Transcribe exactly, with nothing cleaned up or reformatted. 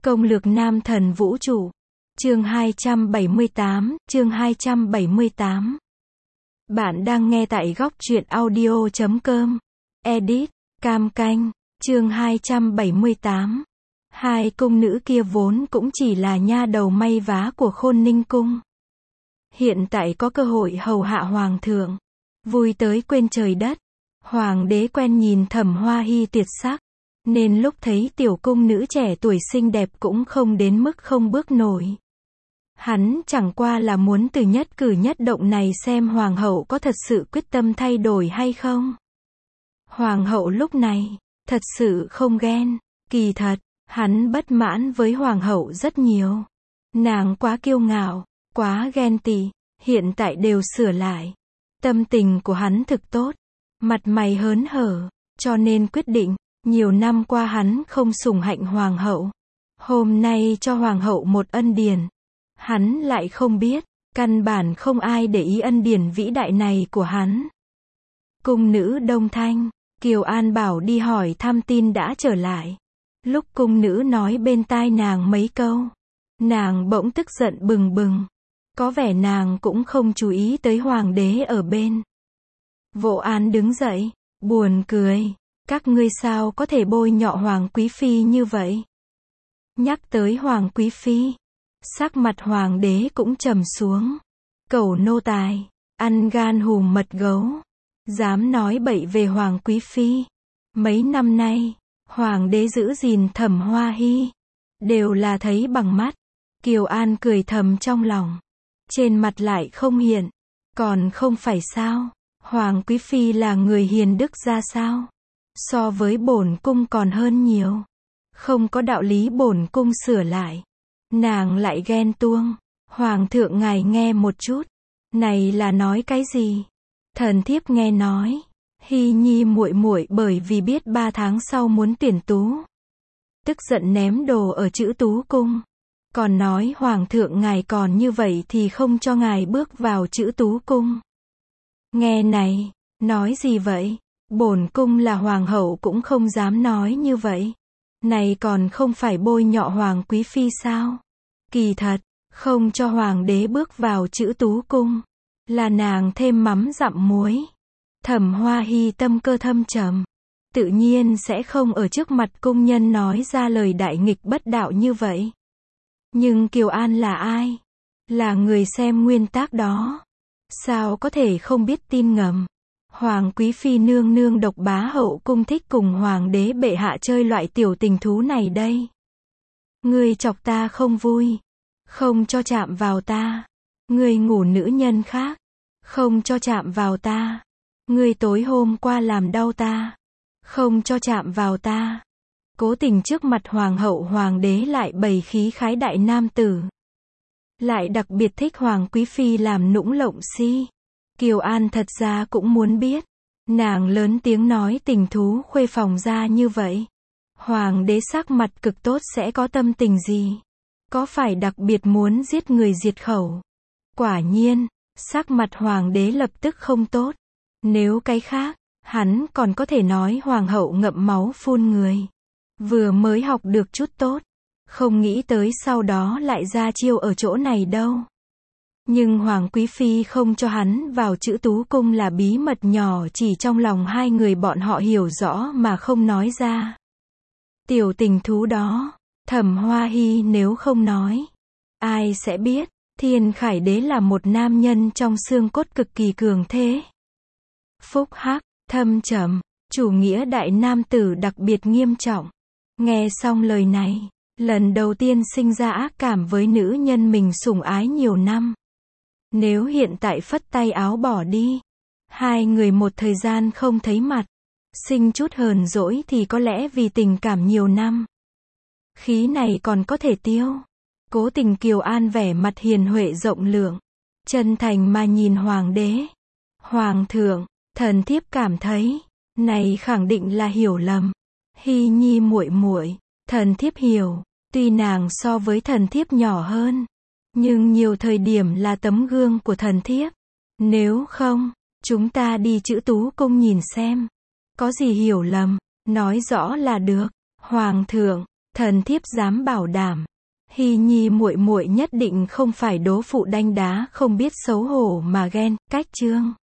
Công lược nam thần vũ trụ. Chương hai trăm bảy mươi tám, chương hai trăm bảy mươi tám. Bạn đang nghe tại góc truyện audio chấm com. Edit, Cam Canh, chương hai trăm bảy mươi tám. Hai cung nữ kia vốn cũng chỉ là nha đầu may vá của Khôn Ninh cung. Hiện tại có cơ hội hầu hạ hoàng thượng, vui tới quên trời đất. Hoàng đế quen nhìn Thẩm Hoa Hy tuyệt sắc, nên lúc thấy tiểu cung nữ trẻ tuổi xinh đẹp cũng không đến mức không bước nổi. Hắn chẳng qua là muốn từ nhất cử nhất động này xem hoàng hậu có thật sự quyết tâm thay đổi hay không. Hoàng hậu lúc này, thật sự không ghen, kỳ thật, hắn bất mãn với hoàng hậu rất nhiều. Nàng quá kiêu ngạo, quá ghen tị, hiện tại đều sửa lại. Tâm tình của hắn thực tốt, mặt mày hớn hở, cho nên quyết định, nhiều năm qua hắn không sủng hạnh hoàng hậu. Hôm nay cho hoàng hậu một ân điển. Hắn lại không biết, căn bản không ai để ý ân điển vĩ đại này của hắn. Cung nữ Đông Thanh, Kiều An bảo đi hỏi thăm tin đã trở lại. Lúc cung nữ nói bên tai nàng mấy câu, nàng bỗng tức giận bừng bừng. Có vẻ nàng cũng không chú ý tới hoàng đế ở bên. Vô An đứng dậy, buồn cười. Các ngươi sao có thể bôi nhọ Hoàng Quý Phi như vậy? Nhắc tới Hoàng Quý Phi, sắc mặt hoàng đế cũng trầm xuống. Cẩu nô tài, ăn gan hùm mật gấu, dám nói bậy về Hoàng Quý Phi. Mấy năm nay, hoàng đế giữ gìn Thẩm Hoa Hy, đều là thấy bằng mắt. Kiều An cười thầm trong lòng, trên mặt lại không hiện. Còn không phải sao, Hoàng Quý Phi là người hiền đức ra sao? So với bổn cung còn hơn nhiều. Không có đạo lý bổn cung sửa lại. Nàng lại ghen tuông. Hoàng thượng ngài nghe một chút. Này là nói cái gì? Thần thiếp nghe nói, Hy Nhi muội muội bởi vì biết ba tháng sau muốn tuyển tú, tức giận ném đồ ở Chữ Tú cung. Còn nói hoàng thượng ngài còn như vậy thì không cho ngài bước vào Chữ Tú cung. Nghe này, nói gì vậy? Bổn cung là hoàng hậu cũng không dám nói như vậy. Này còn không phải bôi nhọ Hoàng Quý Phi sao? Kỳ thật, không cho hoàng đế bước vào Chữ Tú cung, là nàng thêm mắm dặm muối. Thẩm Hoa Hy tâm cơ thâm trầm, tự nhiên sẽ không ở trước mặt cung nhân nói ra lời đại nghịch bất đạo như vậy. Nhưng Kiều An là ai? Là người xem nguyên tác đó. Sao có thể không biết tin ngầm? Hoàng Quý Phi nương nương độc bá hậu cung thích cùng hoàng đế bệ hạ chơi loại tiểu tình thú này đây. Ngươi chọc ta không vui, không cho chạm vào ta. Ngươi ngủ nữ nhân khác, không cho chạm vào ta. Ngươi tối hôm qua làm đau ta, không cho chạm vào ta. Cố tình trước mặt hoàng hậu hoàng đế lại bày khí khái đại nam tử. Lại đặc biệt thích Hoàng Quý Phi làm nũng lộng si. Kiều An thật ra cũng muốn biết. Nàng lớn tiếng nói tình thú khuê phòng ra như vậy. Hoàng đế sắc mặt cực tốt sẽ có tâm tình gì? Có phải đặc biệt muốn giết người diệt khẩu? Quả nhiên, sắc mặt hoàng đế lập tức không tốt. Nếu cái khác, hắn còn có thể nói hoàng hậu ngậm máu phun người. Vừa mới học được chút tốt, không nghĩ tới sau đó lại ra chiêu ở chỗ này đâu. Nhưng Hoàng Quý Phi không cho hắn vào Chữ Tú cung là bí mật nhỏ chỉ trong lòng hai người bọn họ hiểu rõ mà không nói ra. Tiểu tình thú đó, Thẩm Hoa Hy nếu không nói, ai sẽ biết, Thiên Khải Đế là một nam nhân trong xương cốt cực kỳ cường thế. Phúc hắc, thâm trầm, chủ nghĩa đại nam tử đặc biệt nghiêm trọng. Nghe xong lời này, lần đầu tiên sinh ra ác cảm với nữ nhân mình sủng ái nhiều năm. Nếu hiện tại phất tay áo bỏ đi, hai người một thời gian không thấy mặt, sinh chút hờn dỗi thì có lẽ vì tình cảm nhiều năm. Khí này còn có thể tiêu. Cố tình Kiều An vẻ mặt hiền huệ rộng lượng, chân thành mà nhìn hoàng đế. Hoàng thượng, thần thiếp cảm thấy, này khẳng định là hiểu lầm. Hy Nhi muội muội, thần thiếp hiểu, tuy nàng so với thần thiếp nhỏ hơn, nhưng nhiều thời điểm là tấm gương của thần thiếp. Nếu không, chúng ta đi Chữ Tú cung nhìn xem. Có gì hiểu lầm, nói rõ là được. Hoàng thượng, Thần thiếp dám bảo đảm, Hy Nhi muội muội nhất định không phải đố phụ đanh đá không biết xấu hổ mà ghen, cách chương.